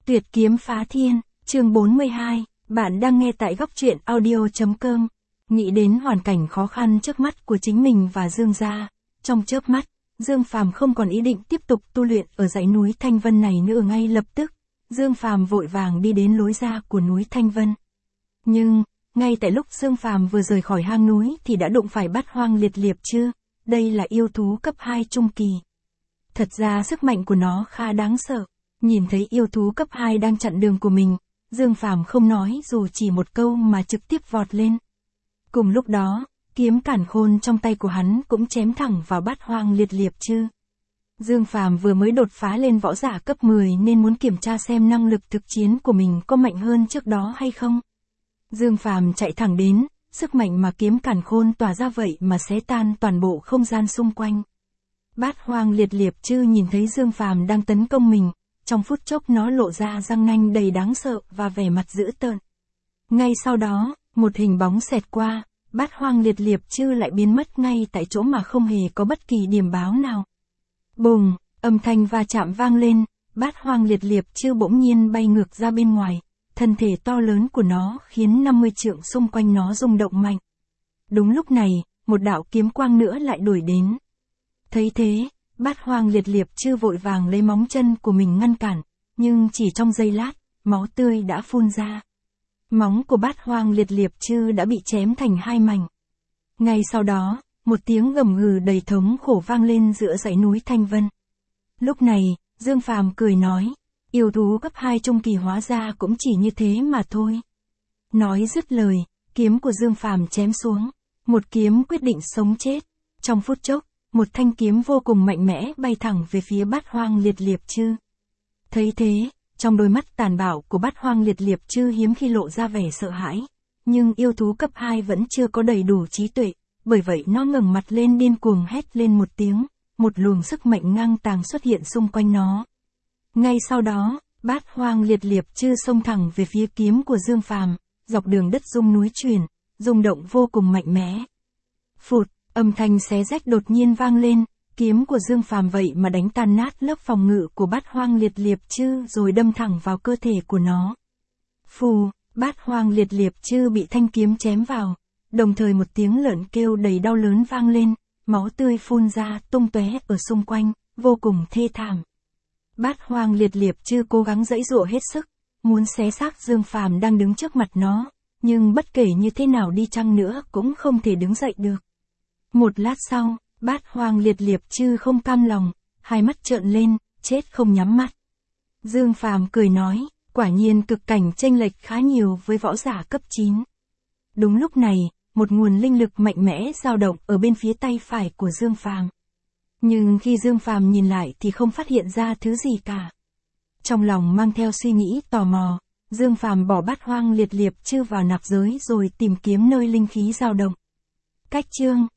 Tuyệt kiếm phá thiên, chương 42, bạn đang nghe tại góc truyện audio.com. Nghĩ đến hoàn cảnh khó khăn trước mắt của chính mình và Dương gia, trong chớp mắt, Dương Phàm không còn ý định tiếp tục tu luyện ở dãy núi Thanh Vân này nữa. Ngay lập tức, Dương Phàm vội vàng đi đến lối ra của núi Thanh Vân. Nhưng, ngay tại lúc Dương Phàm vừa rời khỏi hang núi thì đã đụng phải Bát Hoang Liệt Liệp Chư, đây là yêu thú cấp 2 trung kỳ. Thật ra sức mạnh của nó khá đáng sợ. Nhìn thấy yêu thú cấp 2 đang chặn đường của mình, Dương Phàm không nói dù chỉ một câu mà trực tiếp vọt lên. Cùng lúc đó, kiếm cản khôn trong tay của hắn cũng chém thẳng vào Bát Hoang Liệt Liệp Chư. Dương Phàm vừa mới đột phá lên võ giả cấp 10 nên muốn kiểm tra xem năng lực thực chiến của mình có mạnh hơn trước đó hay không. Dương Phàm chạy thẳng đến, sức mạnh mà kiếm cản khôn tỏa ra vậy mà xé tan toàn bộ không gian xung quanh. Bát Hoang Liệt Liệp Chư nhìn thấy Dương Phàm đang tấn công mình, trong phút chốc nó lộ ra răng nanh đầy đáng sợ và vẻ mặt dữ tợn. Ngay sau đó, một hình bóng xẹt qua, Bát Hoang Liệt Liệp Chư lại biến mất ngay tại chỗ mà không hề có bất kỳ điểm báo nào. Bùng, âm thanh va chạm vang lên, Bát Hoang Liệt Liệp Chư bỗng nhiên bay ngược ra bên ngoài, thân thể to lớn của nó khiến 50 trượng xung quanh nó rung động mạnh. Đúng lúc này, một đạo kiếm quang nữa lại đuổi đến. Thấy thế, Bát Hoang Liệt Liệp Chư vội vàng lấy móng chân của mình ngăn cản, nhưng chỉ trong giây lát, máu tươi đã phun ra. Móng của Bát Hoang Liệt Liệp Chư đã bị chém thành hai mảnh. Ngay sau đó, một tiếng gầm gừ đầy thống khổ vang lên giữa dãy núi Thanh Vân. Lúc này, Dương Phàm cười nói, yêu thú cấp 2 trung kỳ hóa ra cũng chỉ như thế mà thôi. Nói dứt lời, kiếm của Dương Phàm chém xuống, một kiếm quyết định sống chết. Trong phút chốc, một thanh kiếm vô cùng mạnh mẽ bay thẳng về phía Bát Hoang Liệt Liệp Chư. Thấy thế, trong đôi mắt tàn bạo của Bát Hoang Liệt Liệp Chư hiếm khi lộ ra vẻ sợ hãi, nhưng yêu thú cấp 2 vẫn chưa có đầy đủ trí tuệ, bởi vậy nó ngẩng mặt lên điên cuồng hét lên một tiếng, một luồng sức mạnh ngang tàng xuất hiện xung quanh nó. Ngay sau đó, Bát Hoang Liệt Liệp Chư xông thẳng về phía kiếm của Dương Phàm, dọc đường đất rung núi chuyển, rung động vô cùng mạnh mẽ. Phụt, âm thanh xé rách đột nhiên vang lên, kiếm của Dương Phàm vậy mà đánh tan nát lớp phòng ngự của Bát Hoang Liệt Liệp Chư rồi đâm thẳng vào cơ thể của nó. Phù, Bát Hoang Liệt Liệp Chư bị thanh kiếm chém vào, đồng thời một tiếng lợn kêu đầy đau đớn vang lên, máu tươi phun ra tung tóe ở xung quanh, vô cùng thê thảm. Bát Hoang Liệt Liệp Chư cố gắng giãy giụa hết sức, muốn xé xác Dương Phàm đang đứng trước mặt nó, nhưng bất kể như thế nào đi chăng nữa cũng không thể đứng dậy được. Một lát sau, Bát Hoang Liệt Liệp Chư không cam lòng, hai mắt trợn lên, chết không nhắm mắt. Dương Phàm cười nói, quả nhiên cực cảnh chênh lệch khá nhiều với võ giả cấp 9. Đúng lúc này, một nguồn linh lực mạnh mẽ dao động ở bên phía tay phải của Dương Phàm. Nhưng khi Dương Phàm nhìn lại thì không phát hiện ra thứ gì cả. Trong lòng mang theo suy nghĩ tò mò, Dương Phàm bỏ Bát Hoang Liệt Liệp Chư vào nạp giới rồi tìm kiếm nơi linh khí dao động. Cách chương